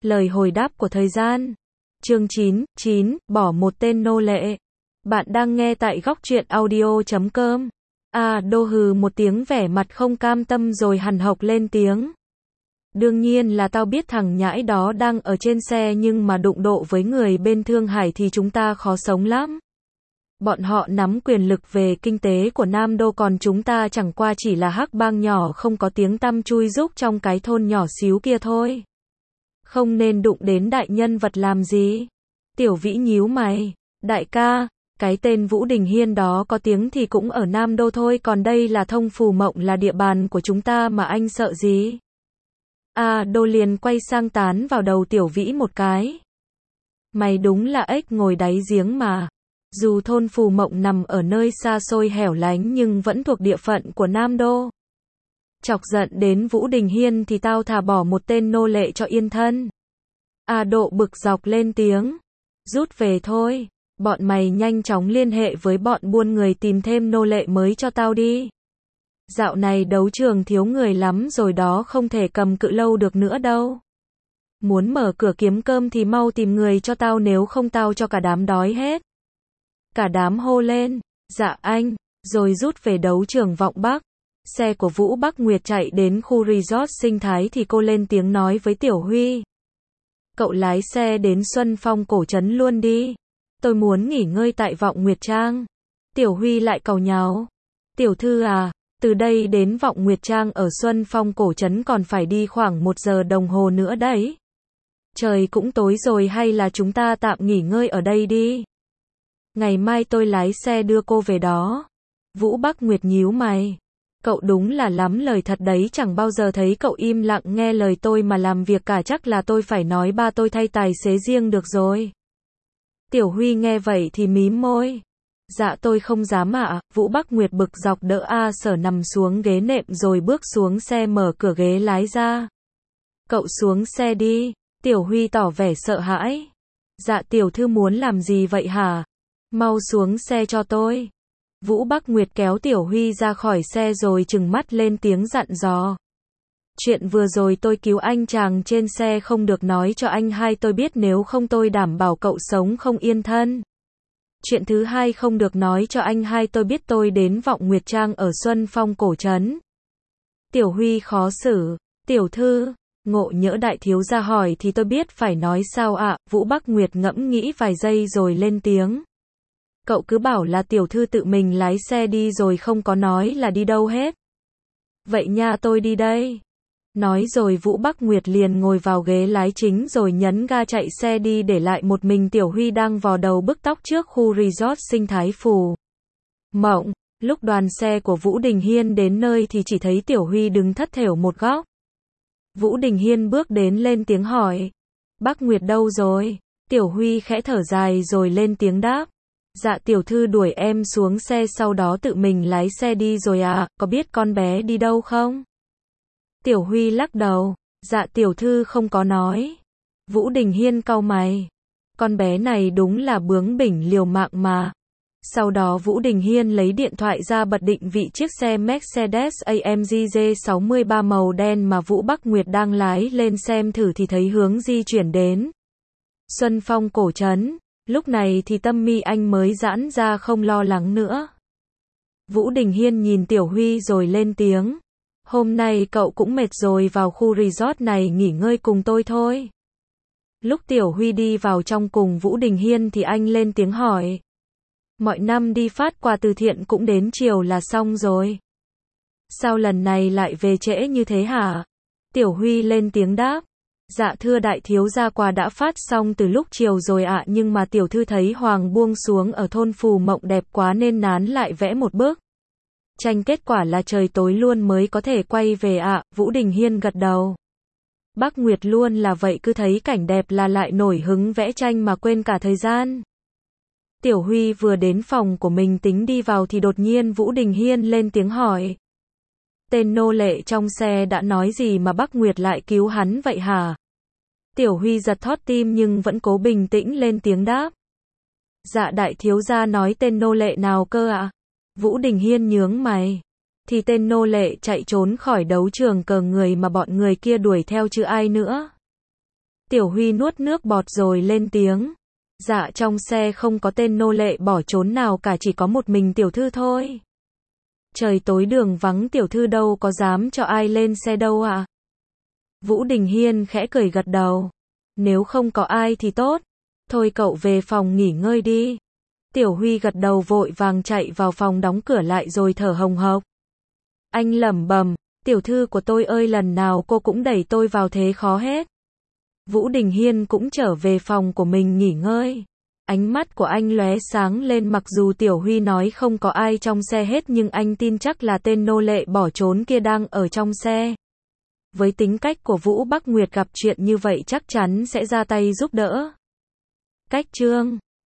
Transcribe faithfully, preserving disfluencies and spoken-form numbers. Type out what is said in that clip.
Lời hồi đáp của thời gian. Chương chín, chín, bỏ một tên nô lệ. Bạn đang nghe tại góc truyện audio chấm com. A Đô hừ một tiếng vẻ mặt không cam tâm rồi hằn học lên tiếng. Đương nhiên là tao biết thằng nhãi đó đang ở trên xe nhưng mà đụng độ với người bên Thương Hải thì chúng ta khó sống lắm. Bọn họ nắm quyền lực về kinh tế của Nam Đô còn chúng ta chẳng qua chỉ là hắc bang nhỏ không có tiếng tăm chui rúc trong cái thôn nhỏ xíu kia thôi. Không nên đụng đến đại nhân vật làm gì. Tiểu Vĩ nhíu mày. Đại ca, cái tên Vũ Đình Hiên đó có tiếng thì cũng ở Nam Đô thôi còn đây là Thông Phù Mộng là địa bàn của chúng ta mà anh sợ gì. A Đô liền quay sang tán vào đầu Tiểu Vĩ một cái. Mày đúng là ếch ngồi đáy giếng mà. Dù thôn Phù Mộng nằm ở nơi xa xôi hẻo lánh nhưng vẫn thuộc địa phận của Nam Đô. Chọc giận đến Vũ Đình Hiên thì tao thà bỏ một tên nô lệ cho yên thân. A Độ bực dọc lên tiếng. Rút về thôi. Bọn mày nhanh chóng liên hệ với bọn buôn người tìm thêm nô lệ mới cho tao đi. Dạo này đấu trường thiếu người lắm rồi đó không thể cầm cự lâu được nữa đâu. Muốn mở cửa kiếm cơm thì mau tìm người cho tao nếu không tao cho cả đám đói hết. Cả đám hô lên. Dạ anh. Rồi rút về đấu trường Vọng Bắc. Xe của Vũ Bắc Nguyệt chạy đến khu resort sinh thái thì cô lên tiếng nói với Tiểu Huy. Cậu lái xe đến Xuân Phong cổ trấn luôn đi. Tôi muốn nghỉ ngơi tại Vọng Nguyệt Trang. Tiểu Huy lại càu nháo. Tiểu thư à, từ đây đến Vọng Nguyệt Trang ở Xuân Phong cổ trấn còn phải đi khoảng một giờ đồng hồ nữa đấy. Trời cũng tối rồi hay là chúng ta tạm nghỉ ngơi ở đây đi. Ngày mai tôi lái xe đưa cô về đó. Vũ Bắc Nguyệt nhíu mày. Cậu đúng là lắm lời thật đấy chẳng bao giờ thấy cậu im lặng nghe lời tôi mà làm việc cả chắc là tôi phải nói ba tôi thay tài xế riêng được rồi. Tiểu Huy nghe vậy thì mím môi. Dạ tôi không dám ạ. À. Vũ Bắc Nguyệt bực dọc đỡ A Sở nằm xuống ghế nệm rồi bước xuống xe mở cửa ghế lái ra. Cậu xuống xe đi. Tiểu Huy tỏ vẻ sợ hãi. Dạ tiểu thư muốn làm gì vậy hả? Mau xuống xe cho tôi. Vũ Bắc Nguyệt kéo Tiểu Huy ra khỏi xe rồi trừng mắt lên tiếng dặn dò. Chuyện vừa rồi tôi cứu anh chàng trên xe không được nói cho anh hai tôi biết nếu không tôi đảm bảo cậu sống không yên thân. Chuyện thứ hai không được nói cho anh hai tôi biết tôi đến Vọng Nguyệt Trang ở Xuân Phong cổ trấn. Tiểu Huy khó xử. Tiểu thư, Ngộ Nhỡ đại thiếu gia hỏi thì tôi biết phải nói sao ạ. À? Vũ Bắc Nguyệt ngẫm nghĩ vài giây rồi lên tiếng. Cậu cứ bảo là tiểu thư tự mình lái xe đi rồi không có nói là đi đâu hết. Vậy nha tôi đi đây. Nói rồi Vũ Bắc Nguyệt liền ngồi vào ghế lái chính rồi nhấn ga chạy xe đi để lại một mình Tiểu Huy đang vò đầu bứt tóc trước khu resort sinh thái Phù Mộng. Lúc đoàn xe của Vũ Đình Hiên đến nơi thì chỉ thấy Tiểu Huy đứng thất thểu một góc. Vũ Đình Hiên bước đến lên tiếng hỏi. Bắc Nguyệt đâu rồi? Tiểu Huy khẽ thở dài rồi lên tiếng đáp. Dạ tiểu thư đuổi em xuống xe sau đó tự mình lái xe đi rồi à, có biết con bé đi đâu không? Tiểu Huy lắc đầu. Dạ tiểu thư không có nói. Vũ Đình Hiên cau mày. Con bé này đúng là bướng bỉnh liều mạng mà. Sau đó Vũ Đình Hiên lấy điện thoại ra bật định vị chiếc xe Mercedes-a em giê G sáu ba màu đen mà Vũ Bắc Nguyệt đang lái lên xem thử thì thấy hướng di chuyển đến Xuân Phong cổ trấn. Lúc này thì tâm mi anh mới giãn ra không lo lắng nữa. Vũ Đình Hiên nhìn Tiểu Huy rồi lên tiếng. Hôm nay cậu cũng mệt rồi vào khu resort này nghỉ ngơi cùng tôi thôi. Lúc Tiểu Huy đi vào trong cùng Vũ Đình Hiên thì anh lên tiếng hỏi. Mọi năm đi phát quà từ thiện cũng đến chiều là xong rồi. Sao lần này lại về trễ như thế hả? Tiểu Huy lên tiếng đáp. Dạ thưa đại thiếu gia quà đã phát xong từ lúc chiều rồi ạ nhưng mà tiểu thư thấy hoàng buông xuống ở thôn Phù Mộng đẹp quá nên nán lại vẽ một bức tranh kết quả là trời tối luôn mới có thể quay về ạ. Vũ Đình Hiên gật đầu. Bắc Nguyệt luôn là vậy cứ thấy cảnh đẹp là lại nổi hứng vẽ tranh mà quên cả thời gian. Tiểu Huy vừa đến phòng của mình tính đi vào thì đột nhiên Vũ Đình Hiên lên tiếng hỏi. Tên nô lệ trong xe đã nói gì mà Bắc Nguyệt lại cứu hắn vậy hả? Tiểu Huy giật thót tim nhưng vẫn cố bình tĩnh lên tiếng đáp. Dạ đại thiếu gia nói tên nô lệ nào cơ ạ? À? Vũ Đình Hiên nhướng mày. Thì tên nô lệ chạy trốn khỏi đấu trường cờ người mà bọn người kia đuổi theo chứ ai nữa. Tiểu Huy nuốt nước bọt rồi lên tiếng. Dạ trong xe không có tên nô lệ bỏ trốn nào cả, chỉ có một mình tiểu thư thôi. Trời tối đường vắng, tiểu thư đâu có dám cho ai lên xe đâu ạ. À? Vũ Đình Hiên khẽ cười gật đầu. Nếu không có ai thì tốt. Thôi cậu về phòng nghỉ ngơi đi. Tiểu Huy gật đầu vội vàng chạy vào phòng đóng cửa lại rồi thở hồng hộc. Anh lẩm bẩm, tiểu thư của tôi ơi, lần nào cô cũng đẩy tôi vào thế khó hết. Vũ Đình Hiên cũng trở về phòng của mình nghỉ ngơi. Ánh mắt của anh lóe sáng lên, mặc dù Tiểu Huy nói không có ai trong xe hết nhưng anh tin chắc là tên nô lệ bỏ trốn kia đang ở trong xe. Với tính cách của Vũ Bắc Nguyệt gặp chuyện như vậy chắc chắn sẽ ra tay giúp đỡ. Cách chương